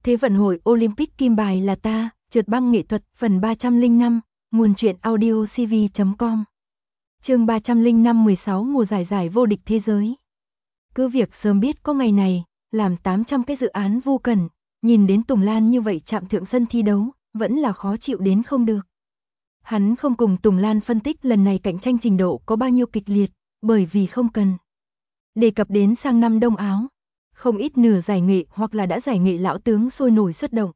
Thế vận hội Olympic kim bài là ta, trượt băng nghệ thuật, phần 305, nguồn truyện audio cv.com. Chương 305 16 mùa giải vô địch thế giới. Cứ việc sớm biết có ngày này, làm 800 cái dự án vô cần, nhìn đến Tùng Lan như vậy chạm thượng sân thi đấu, vẫn là khó chịu đến không được. Hắn không cùng Tùng Lan phân tích lần này cạnh tranh trình độ có bao nhiêu kịch liệt, bởi vì không cần. Đề cập đến sang năm Đông Áo, không ít nửa giải nghệ hoặc là đã giải nghệ lão tướng sôi nổi xuất động.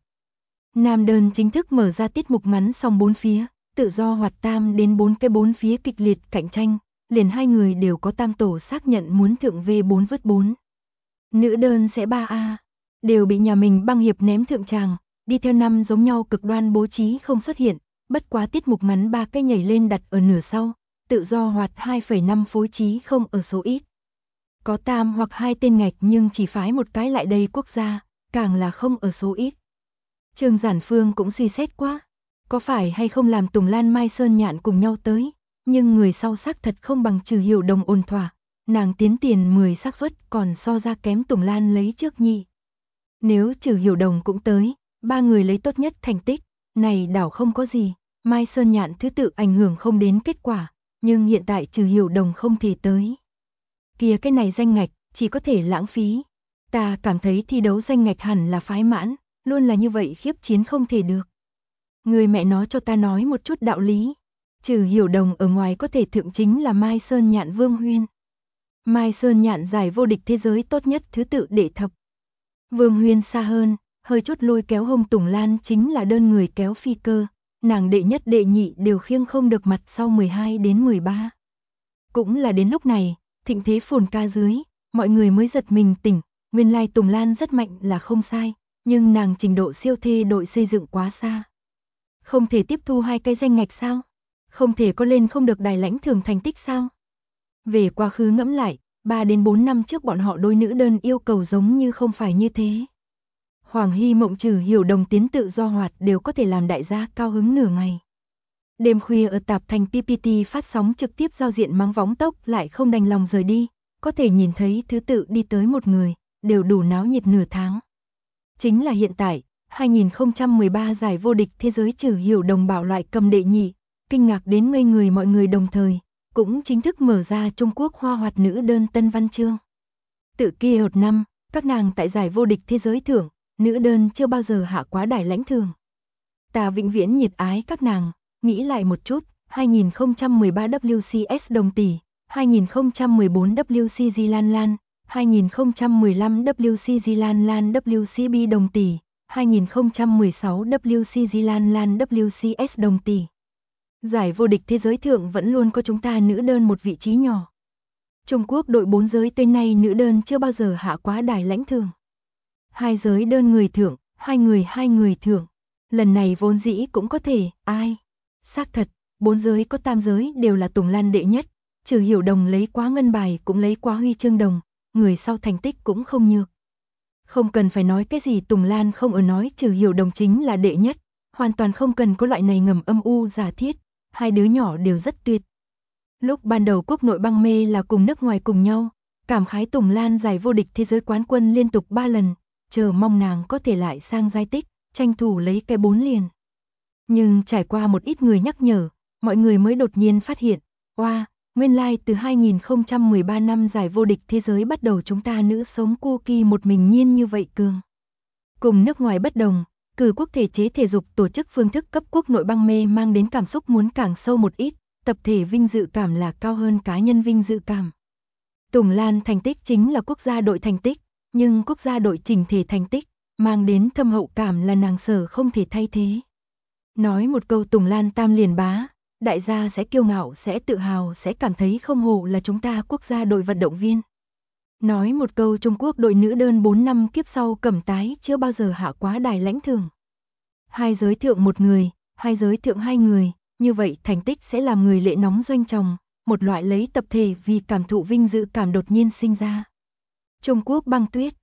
Nam đơn chính thức mở ra tiết mục ngắn song bốn phía, tự do hoạt tam đến bốn phía kịch liệt cạnh tranh, liền hai người đều có tam tổ xác nhận muốn thượng V4 vứt 4. Nữ đơn sẽ 3A, đều bị nhà mình băng hiệp ném thượng tràng, đi theo năm giống nhau cực đoan bố trí không xuất hiện, bất quá tiết mục ngắn 3 cái nhảy lên đặt ở nửa sau, tự do hoạt 2,5 phối trí không ở số ít. Có tam hoặc hai tên ngạch nhưng chỉ phái một cái lại đây quốc gia, càng là không ở số ít. Trương Giản Phương cũng suy xét quá, có phải hay không làm Tùng Lan Mai Sơn Nhạn cùng nhau tới, nhưng người sau xác thật không bằng Trừ Hiểu Đồng ôn thỏa, nàng tiến tiền 10 xác suất còn so ra kém Tùng Lan lấy trước nhị. Nếu Trừ Hiểu Đồng cũng tới, ba người lấy tốt nhất thành tích, này đảo không có gì, Mai Sơn Nhạn thứ tự ảnh hưởng không đến kết quả, nhưng hiện tại Trừ Hiểu Đồng không thể tới. Kìa cái này danh ngạch, chỉ có thể lãng phí. Ta cảm thấy thi đấu danh ngạch hẳn là phái mãn, luôn là như vậy khiếp chiến không thể được. Người mẹ nó cho ta nói một chút đạo lý. Trừ Hiểu Đồng ở ngoài có thể thượng chính là Mai Sơn Nhạn Vương Huyên. Mai Sơn Nhạn giải vô địch thế giới tốt nhất thứ tự đệ thập. Vương Huyên xa hơn, hơi chút lôi kéo hông Tùng Lan chính là đơn người kéo phi cơ, nàng đệ nhất đệ nhị đều khiêng không được mặt sau 12 đến 13. Cũng là đến lúc này, thịnh thế phồn ca dưới, mọi người mới giật mình tỉnh, nguyên lai Tùng Lan rất mạnh là không sai, nhưng nàng trình độ siêu thê đội xây dựng quá xa. Không thể tiếp thu hai cái danh ngạch sao? Không thể có lên không được đài lãnh thường thành tích sao? Về quá khứ ngẫm lại, 3 đến 4 năm trước bọn họ đôi nữ đơn yêu cầu giống như không phải như thế. Hoàng Hy Mộng Trừ Hiểu Đồng tiến tự do hoạt đều có thể làm đại gia cao hứng nửa ngày. Đêm khuya ở tạp thành PPT phát sóng trực tiếp giao diện mắng võng tốc lại không đành lòng rời đi, có thể nhìn thấy thứ tự đi tới một người, đều đủ náo nhiệt nửa tháng. Chính là hiện tại, 2013 giải vô địch thế giới Trừ Hiểu Đồng bảo loại cầm đệ nhị, kinh ngạc đến ngây người mọi người đồng thời, cũng chính thức mở ra Trung Quốc hoa hoạt nữ đơn tân văn chương. Tự kia hột năm, các nàng tại giải vô địch thế giới thưởng, nữ đơn chưa bao giờ hạ quá đài lãnh thường. Ta vĩnh viễn nhiệt ái các nàng. Nghĩ lại một chút, 2013 WCS Đồng Tỷ, 2014 WCG Lan Lan, 2015 WCG Lan Lan WCB Đồng Tỷ, 2016 WCG Lan Lan WCS Đồng Tỷ. Giải vô địch thế giới thượng vẫn luôn có chúng ta nữ đơn một vị trí nhỏ. Trung Quốc đội 4 giới tới nay nữ đơn chưa bao giờ hạ quá đài lãnh thường. Hai giới đơn người thượng, hai người thượng. Lần này vốn dĩ cũng có thể, ai? Xác thật, 4 giới có tam giới đều là Tùng Lan đệ nhất, Trừ Hiểu Đồng lấy quá ngân bài cũng lấy quá huy chương đồng, người sau thành tích cũng không nhược. Không cần phải nói cái gì Tùng Lan không ở nói Trừ Hiểu Đồng chính là đệ nhất, hoàn toàn không cần có loại này ngầm âm u giả thiết, hai đứa nhỏ đều rất tuyệt. Lúc ban đầu quốc nội băng mê là cùng nước ngoài cùng nhau, cảm khái Tùng Lan giải vô địch thế giới quán quân liên tục 3 lần, chờ mong nàng có thể lại sang giai tích, tranh thủ lấy cái 4 liền. Nhưng trải qua một ít người nhắc nhở, mọi người mới đột nhiên phát hiện, nguyên lai từ 2013 năm giải vô địch thế giới bắt đầu chúng ta nữ sống cookie một mình nhiên như vậy cường. Cùng nước ngoài bất đồng, cử quốc thể chế thể dục tổ chức phương thức cấp quốc nội băng mê mang đến cảm xúc muốn càng sâu một ít, tập thể vinh dự cảm là cao hơn cá nhân vinh dự cảm. Tùng Lan thành tích chính là quốc gia đội thành tích, nhưng quốc gia đội chỉnh thể thành tích, mang đến thâm hậu cảm là nàng sở không thể thay thế. Nói một câu Tùng Lan tam liền bá, đại gia sẽ kiêu ngạo, sẽ tự hào, sẽ cảm thấy không hổ là chúng ta quốc gia đội vận động viên. Nói một câu Trung Quốc đội nữ đơn 4 năm kiếp sau cẩm tái chưa bao giờ hạ quá đài lãnh thường. Hai giới thượng một người, hai giới thượng hai người, như vậy thành tích sẽ làm người lệ nóng doanh tròng, một loại lấy tập thể vì cảm thụ vinh dự cảm đột nhiên sinh ra. Trung Quốc băng tuyết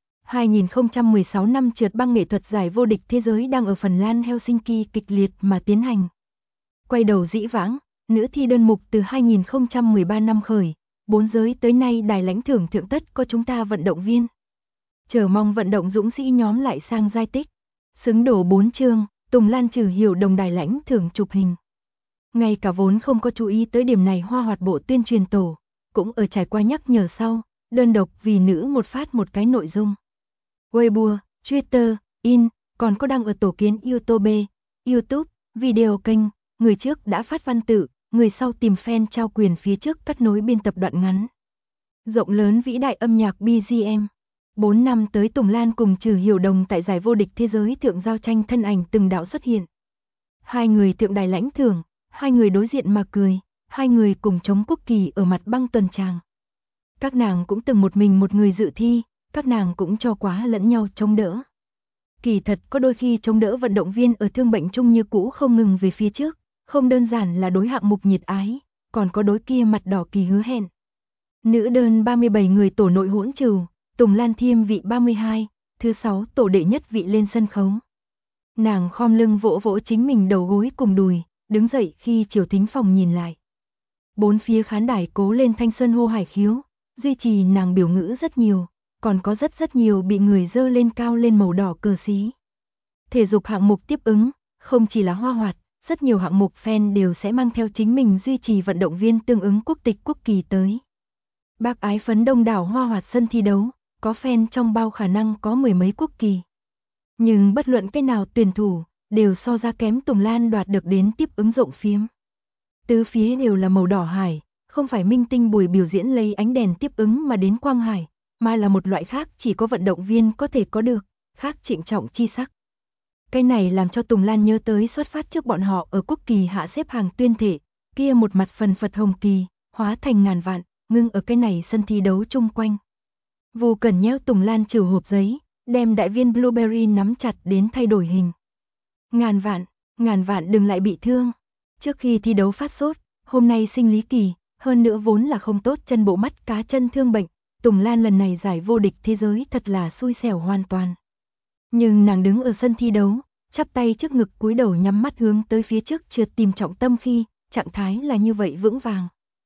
2016 năm trượt băng nghệ thuật giải vô địch thế giới đang ở Phần Lan Helsinki kịch liệt mà tiến hành. Quay đầu dĩ vãng, nữ thi đơn mục từ 2013 năm khởi, 4 giới tới nay đài lãnh thưởng thượng tất có chúng ta vận động viên. Chờ mong vận động dũng sĩ nhóm lại sang giai tích. Xứng đổ 4 chương, Tùng Lan Trừ Hiểu Đồng đài lãnh thưởng chụp hình. Ngay cả vốn không có chú ý tới điểm này Hoa Hoạt bộ tuyên truyền tổ, cũng ở trải qua nhắc nhở sau, đơn độc vì nữ một phát một cái nội dung. Weibo, Twitter, còn có đăng ở tổ kiến YouTube, video kênh, người trước đã phát văn tự, người sau tìm fan trao quyền phía trước cắt nối biên tập đoạn ngắn. Rộng lớn vĩ đại âm nhạc BGM. 4 năm tới Tùng Lan cùng Trừ Hiểu Đồng tại giải vô địch thế giới thượng giao tranh thân ảnh từng đạo xuất hiện. Hai người thượng đài lãnh thưởng, hai người đối diện mà cười, hai người cùng chống quốc kỳ ở mặt băng tuần tràng. Các nàng cũng từng một mình một người dự thi, các nàng cũng cho quá lẫn nhau chống đỡ. Kỳ thật có đôi khi chống đỡ vận động viên ở thương bệnh chung như cũ không ngừng về phía trước, không đơn giản là đối hạng mục nhiệt ái, còn có đối kia mặt đỏ kỳ hứa hẹn. Nữ đơn 37 người tổ nội hỗn trừu, Tùng Lan Thiêm vị 32, thứ 6 tổ đệ nhất vị lên sân khấu. Nàng khom lưng vỗ vỗ chính mình đầu gối cùng đùi, đứng dậy khi chiều thính phòng nhìn lại. Bốn phía khán đài cố lên thanh xuân hô hải khiếu, duy trì nàng biểu ngữ rất nhiều, còn có rất nhiều bị người dơ lên cao lên màu đỏ cờ xí. Thể dục hạng mục tiếp ứng, không chỉ là Hoa Hoạt, rất nhiều hạng mục fan đều sẽ mang theo chính mình duy trì vận động viên tương ứng quốc tịch quốc kỳ tới. Bác ái phấn đông đảo Hoa Hoạt sân thi đấu, có fan trong bao khả năng có mười mấy quốc kỳ. Nhưng bất luận cái nào tuyển thủ, đều so ra kém Tùng Lan đoạt được đến tiếp ứng rộng phiếm. Tứ phía đều là màu đỏ hải, không phải minh tinh buổi biểu diễn lấy ánh đèn tiếp ứng mà đến quang hải, mà là một loại khác chỉ có vận động viên có thể có được, khác trịnh trọng chi sắc. Cái này làm cho Tùng Lan nhớ tới xuất phát trước bọn họ ở quốc kỳ hạ xếp hàng tuyên thể, kia một mặt phần phật hồng kỳ, hóa thành ngàn vạn, ngưng ở cái này sân thi đấu chung quanh. Vô Cẩn nhéo Tùng Lan trừ hộp giấy, đem đại viên blueberry nắm chặt đến thay đổi hình. Ngàn vạn đừng lại bị thương. Trước khi thi đấu phát sốt, hôm nay sinh lý kỳ, hơn nữa vốn là không tốt chân bộ mắt cá chân thương bệnh, Tùng Lan lần này giải vô địch thế giới thật là xui xẻo hoàn toàn. Nhưng nàng đứng ở sân thi đấu, chắp tay trước ngực cúi đầu nhắm mắt hướng tới phía trước trượt tìm trọng tâm khi, trạng thái là như vậy vững vàng.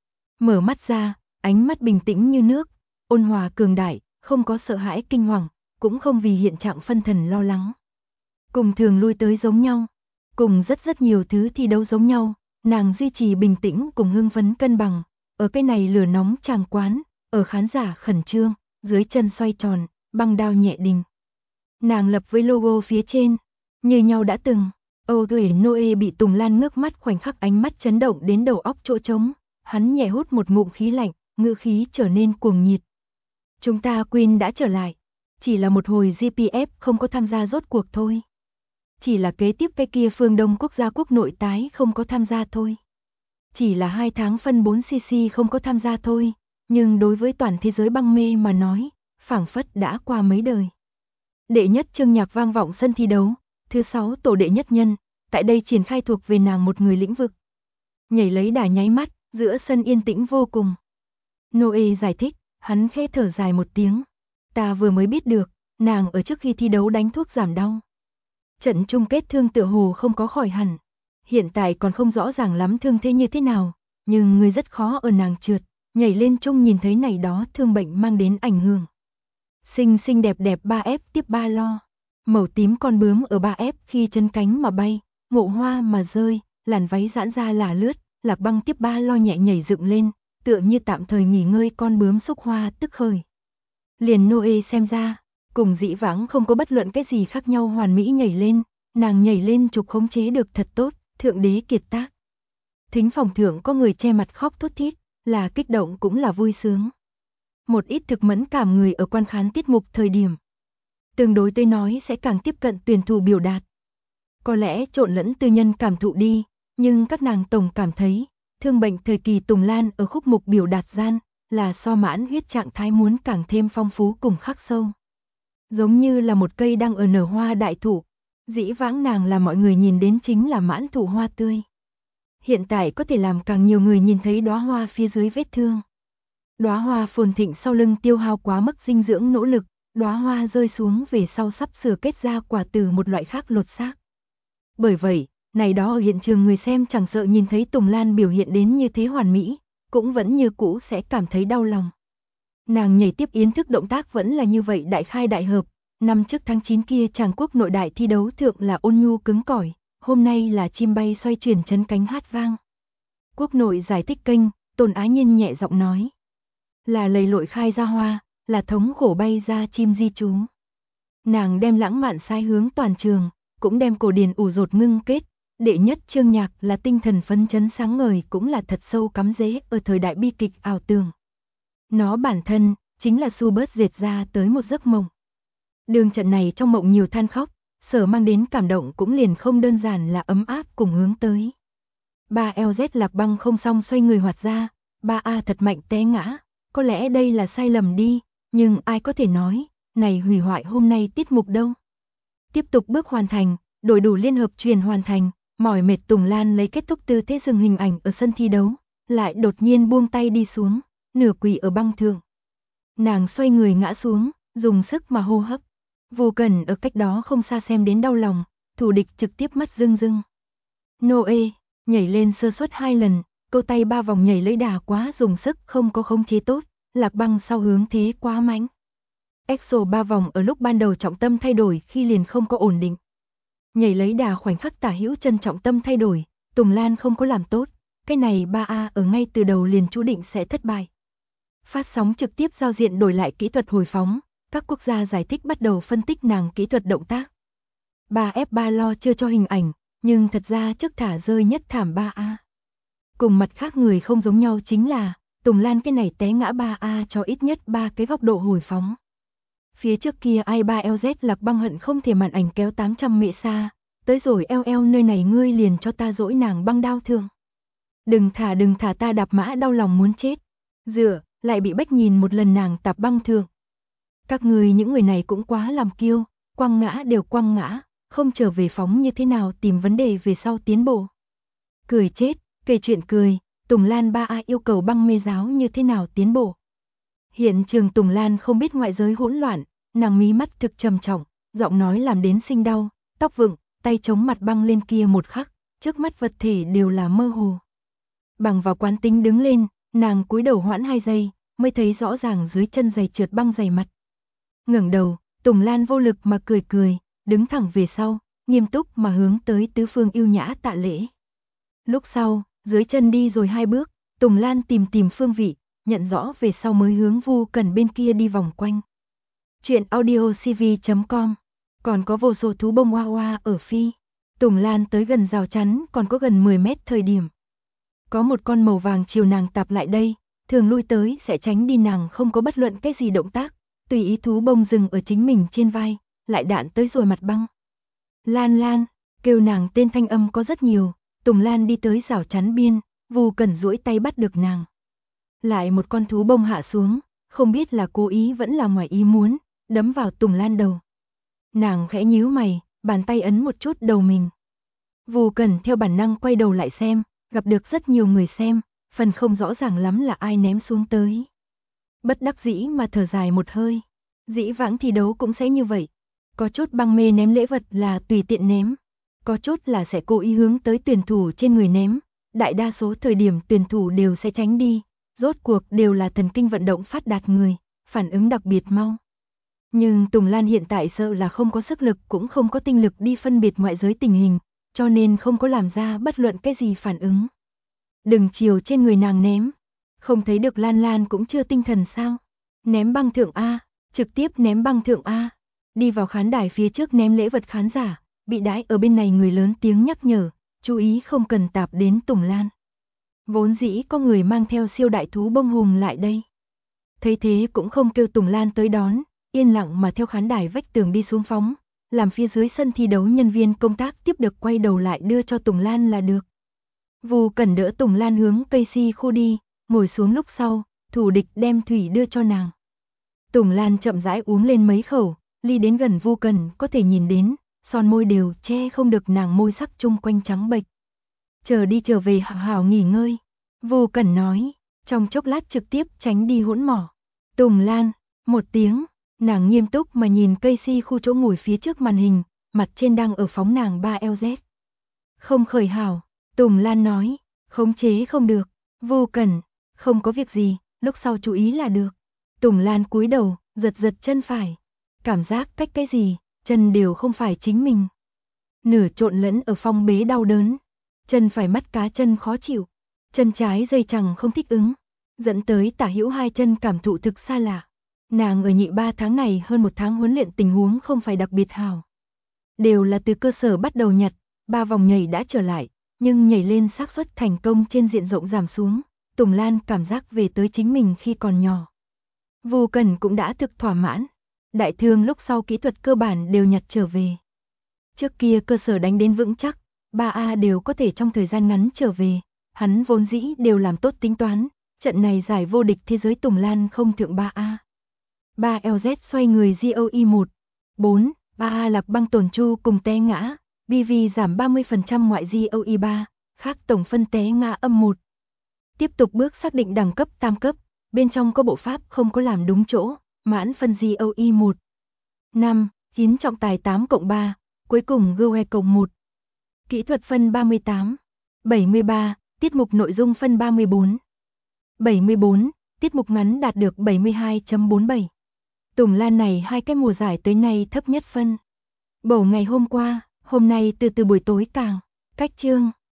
Mở mắt ra, ánh mắt bình tĩnh như nước, ôn hòa cường đại, không có sợ hãi kinh hoàng, cũng không vì hiện trạng phân thần lo lắng. Cùng thường lui tới giống nhau, cùng rất nhiều thứ thi đấu giống nhau, nàng duy trì bình tĩnh cùng hưng phấn cân bằng, ở cái này lửa nóng tràng quán, ở khán giả khẩn trương, dưới chân xoay tròn, băng đao nhẹ đình. Nàng lập với logo phía trên, như nhau đã từng, Audrey Noe bị Tùng Lan ngước mắt khoảnh khắc ánh mắt chấn động đến đầu óc chỗ trống, hắn nhẹ hút một ngụm khí lạnh, ngữ khí trở nên cuồng nhiệt. Chúng ta Queen đã trở lại, chỉ là một hồi GPF không có tham gia rốt cuộc thôi. Chỉ là kế tiếp cái kia phương Đông quốc gia quốc nội tái không có tham gia thôi. Chỉ là 2 tháng phân 4cc không có tham gia thôi, nhưng đối với toàn thế giới băng mê mà nói, phảng phất đã qua mấy đời. Đệ nhất chương nhạc vang vọng sân thi đấu, thứ 6 tổ đệ nhất nhân, tại đây triển khai thuộc về nàng một người lĩnh vực. Nhảy lấy đà nháy mắt, giữa sân yên tĩnh vô cùng. Noe giải thích, hắn khẽ thở dài một tiếng. Ta vừa mới biết được, nàng ở trước khi thi đấu đánh thuốc giảm đau. Trận chung kết thương tựa hồ không có khỏi hẳn. Hiện tại còn không rõ ràng lắm thương thế như thế nào, nhưng người rất khó ở nàng trượt, nhảy lên chung nhìn thấy này đó thương bệnh mang đến ảnh hưởng. Xinh đẹp 3F tiếp 3 lo. Màu tím con bướm ở 3F khi chân cánh mà bay, ngộ hoa mà rơi, làn váy giãn ra là lướt, Lạc Băng tiếp 3 lo nhẹ nhảy dựng lên, tựa như tạm thời nghỉ ngơi con bướm xúc hoa tức khởi. Liền Noe xem ra, cùng dĩ vãng không có bất luận cái gì khác nhau hoàn mỹ nhảy lên, nàng nhảy lên trục khống chế được thật tốt, thượng đế kiệt tác. Thính phòng thượng có người che mặt khóc thút thít, là kích động cũng là vui sướng. Một ít thực mẫn cảm người ở quan khán tiết mục thời điểm. Tương đối tới nói sẽ càng tiếp cận tuyển thủ biểu đạt. Có lẽ trộn lẫn tư nhân cảm thụ đi, nhưng các nàng tổng cảm thấy, thương bệnh thời kỳ Tùng Lan ở khúc mục biểu đạt gian, là so mãn huyết trạng thái muốn càng thêm phong phú cùng khắc sâu. Giống như là một cây đang ở nở hoa đại thụ, dĩ vãng nàng là mọi người nhìn đến chính là mãn thụ hoa tươi. Hiện tại có thể làm càng nhiều người nhìn thấy đóa hoa phía dưới vết thương. Đóa hoa phồn thịnh sau lưng tiêu hao quá mức dinh dưỡng nỗ lực, đóa hoa rơi xuống về sau sắp sửa kết ra quả từ một loại khác lột xác. Bởi vậy, này đó ở hiện trường người xem chẳng sợ nhìn thấy Tùng Lan biểu hiện đến như thế hoàn mỹ, cũng vẫn như cũ sẽ cảm thấy đau lòng. Nàng nhảy tiếp yến thức động tác vẫn là như vậy đại khai đại hợp, Năm trước tháng 9 kia chàng quốc nội đại thi đấu thượng là ôn nhu cứng cỏi, hôm nay là chim bay xoay chuyển chấn cánh hát vang. Quốc nội giải thích kênh, Tôn Ái Nhiên nhẹ giọng nói. Là lầy lội khai ra hoa, là thống khổ bay ra chim di trú. Nàng đem lãng mạn sai hướng toàn trường, cũng đem cổ điển ủ rột ngưng kết. Đệ nhất chương nhạc là tinh thần phấn chấn sáng ngời, cũng là thật sâu cắm rễ ở thời đại bi kịch ảo tưởng. Nó bản thân chính là Schubert dệt ra tới một giấc mộng. Đường trận này trong mộng nhiều than khóc, sở mang đến cảm động cũng liền không đơn giản là ấm áp cùng hướng tới. Ba LZ Lạc Băng không xong xoay người hoạt ra, ba A thật mạnh té ngã, có lẽ đây là sai lầm đi, nhưng ai có thể nói, này hủy hoại hôm nay tiết mục đâu. Tiếp tục bước hoàn thành, đổi đủ liên hợp truyền hoàn thành, mỏi mệt Tùng Lan lấy kết thúc tư thế dừng hình ảnh ở sân thi đấu, lại đột nhiên buông tay đi xuống, nửa quỳ ở băng thượng. Nàng xoay người ngã xuống, dùng sức mà hô hấp. Vô Cần ở cách đó không xa xem đến đau lòng, thủ địch trực tiếp mắt rưng rưng. Noe, nhảy lên sơ suất 2 lần, câu tay 3 vòng nhảy lấy đà quá dùng sức không có khống chế tốt, Lạc Băng sau hướng thế quá mạnh. EXO 3 vòng ở lúc ban đầu trọng tâm thay đổi khi liền không có ổn định. Nhảy lấy đà khoảnh khắc tả hữu chân trọng tâm thay đổi, Tùng Lan không có làm tốt, cái này 3A ở ngay từ đầu liền chú định sẽ thất bại. Phát sóng trực tiếp giao diện đổi lại kỹ thuật hồi phóng, các quốc gia giải thích bắt đầu phân tích nàng kỹ thuật động tác. 3F3 lo chưa cho hình ảnh, nhưng thật ra trước thả rơi nhất thảm 3A. Cùng mặt khác người không giống nhau chính là, Tùng Lan cái này té ngã 3A cho ít nhất 3 cái góc độ hồi phóng. Phía trước kia I3LZ Lạc Băng hận không thể màn ảnh kéo 800 mệ xa, tới rồi LL nơi này ngươi liền cho ta dỗi nàng băng đau thương. Đừng thả ta đạp mã đau lòng muốn chết. Dựa, lại bị bách nhìn một lần nàng tạp băng thương. Các người những người này cũng quá làm kiêu, quăng ngã đều quăng ngã, không trở về phóng như thế nào tìm vấn đề về sau tiến bộ. Cười chết, kể chuyện cười, Tùng Lan 3A yêu cầu băng mê giáo như thế nào tiến bộ. Hiện trường Tùng Lan không biết ngoại giới hỗn loạn, nàng mí mắt thực trầm trọng, giọng nói làm đến sinh đau, tóc vựng, tay chống mặt băng lên kia một khắc, trước mắt vật thể đều là mơ hồ. Bằng vào quán tính đứng lên, nàng cúi đầu hoãn 2 giây, mới thấy rõ ràng dưới chân giày trượt băng dày mặt. Ngẩng đầu, Tùng Lan vô lực mà cười, đứng thẳng về sau, nghiêm túc mà hướng tới tứ phương yêu nhã tạ lễ. Lúc sau, dưới chân đi rồi 2 bước, Tùng Lan tìm phương vị, nhận rõ về sau mới hướng Vu Cần bên kia đi vòng quanh. Chuyện audiocv.com, còn có vô số thú bông hoa hoa ở phi. Tùng Lan tới gần rào chắn còn có gần 10 mét thời điểm. Có một con màu vàng chiều nàng tạp lại đây, thường lui tới sẽ tránh đi, nàng không có bất luận cái gì động tác, tùy ý thú bông dừng ở chính mình trên vai, lại đạn tới rồi mặt băng. Lan, kêu nàng tên thanh âm có rất nhiều, Tùng Lan đi tới rào chắn biên, Vu Cần duỗi tay bắt được nàng. Lại một con thú bông hạ xuống, không biết là cố ý vẫn là ngoài ý muốn, đấm vào Tùng Lan đầu. Nàng khẽ nhíu mày, bàn tay ấn một chút đầu mình. Vu Cần theo bản năng quay đầu lại xem, gặp được rất nhiều người xem, phần không rõ ràng lắm là ai ném xuống tới. Bất đắc dĩ mà thở dài một hơi, dĩ vãng thi đấu cũng sẽ như vậy. Có chút băng mê ném lễ vật là tùy tiện ném, có chút là sẽ cố ý hướng tới tuyển thủ trên người ném, đại đa số thời điểm tuyển thủ đều sẽ tránh đi, rốt cuộc đều là thần kinh vận động phát đạt người, phản ứng đặc biệt mau. Nhưng Tùng Lan hiện tại sợ là không có sức lực cũng không có tinh lực đi phân biệt ngoại giới tình hình, cho nên không có làm ra bất luận cái gì phản ứng. Đừng chiều trên người nàng ném, không thấy được Lan cũng chưa tinh thần sao? Ném băng thượng A, trực tiếp ném băng thượng A. Đi vào khán đài phía trước ném lễ vật khán giả, bị đãi ở bên này người lớn tiếng nhắc nhở, chú ý không cần tạp đến Tùng Lan. Vốn dĩ có người mang theo siêu đại thú bông hùng lại đây. Thấy thế cũng không kêu Tùng Lan tới đón, yên lặng mà theo khán đài vách tường đi xuống phóng, làm phía dưới sân thi đấu nhân viên công tác tiếp được quay đầu lại đưa cho Tùng Lan là được. Vu Cần đỡ Tùng Lan hướng cây si khu đi, ngồi xuống lúc sau, thủ địch đem thủy đưa cho nàng. Tùng Lan chậm rãi uống lên mấy khẩu, ly đến gần Vu Cần có thể nhìn đến, son môi đều che không được nàng môi sắc chung quanh trắng bệch. Chờ đi trở về hảo hảo nghỉ ngơi, Vu Cần nói, trong chốc lát trực tiếp tránh đi hỗn mỏ. Tùng Lan, một tiếng, nàng nghiêm túc mà nhìn cây si khu chỗ ngồi phía trước màn hình, mặt trên đang ở phóng nàng 3LZ. Không khởi hảo, Tùng Lan nói, khống chế không được, Vu Cần, không có việc gì, lúc sau chú ý là được. Tùng Lan cúi đầu, giật chân phải. cảm giác cách cái gì, chân đều không phải chính mình. Nửa trộn lẫn ở phong bế đau đớn, chân phải mắt cá chân khó chịu, chân trái dây chằng không thích ứng, dẫn tới tả hữu hai chân cảm thụ thực xa lạ. Nàng ở nhị 3 tháng này hơn 1 tháng huấn luyện tình huống không phải đặc biệt hào. Đều là từ cơ sở bắt đầu nhặt, 3 vòng nhảy đã trở lại, nhưng nhảy lên xác suất thành công trên diện rộng giảm xuống. Tùng Lan cảm giác về tới chính mình khi còn nhỏ. Vô Cần cũng đã thực thỏa mãn. Đại thương lúc sau kỹ thuật cơ bản đều nhặt trở về. Trước kia cơ sở đánh đến vững chắc, 3A đều có thể trong thời gian ngắn trở về. Hắn vốn dĩ đều làm tốt tính toán, trận này giải vô địch thế giới Tùng Lan không thượng 3A. 3LZ xoay người GOE 1, 4, 3A lạc băng tổn chu cùng té ngã, BV giảm 30% ngoại GOE 3, khác tổng phân té ngã âm 1. Tiếp tục bước xác định đẳng cấp tam cấp, bên trong có bộ pháp không có làm đúng chỗ, mãn phân GOE 1. 5, 9 trọng tài 8+3, cuối cùng GOE cộng 1. Kỹ thuật phân 38, 73, tiết mục nội dung phân 34. 74, tiết mục ngắn đạt được 72.47. Tùng Lan này 2 cái mùa giải tới nay thấp nhất phân. Bầu ngày hôm qua, hôm nay từ buổi tối càng cách chương.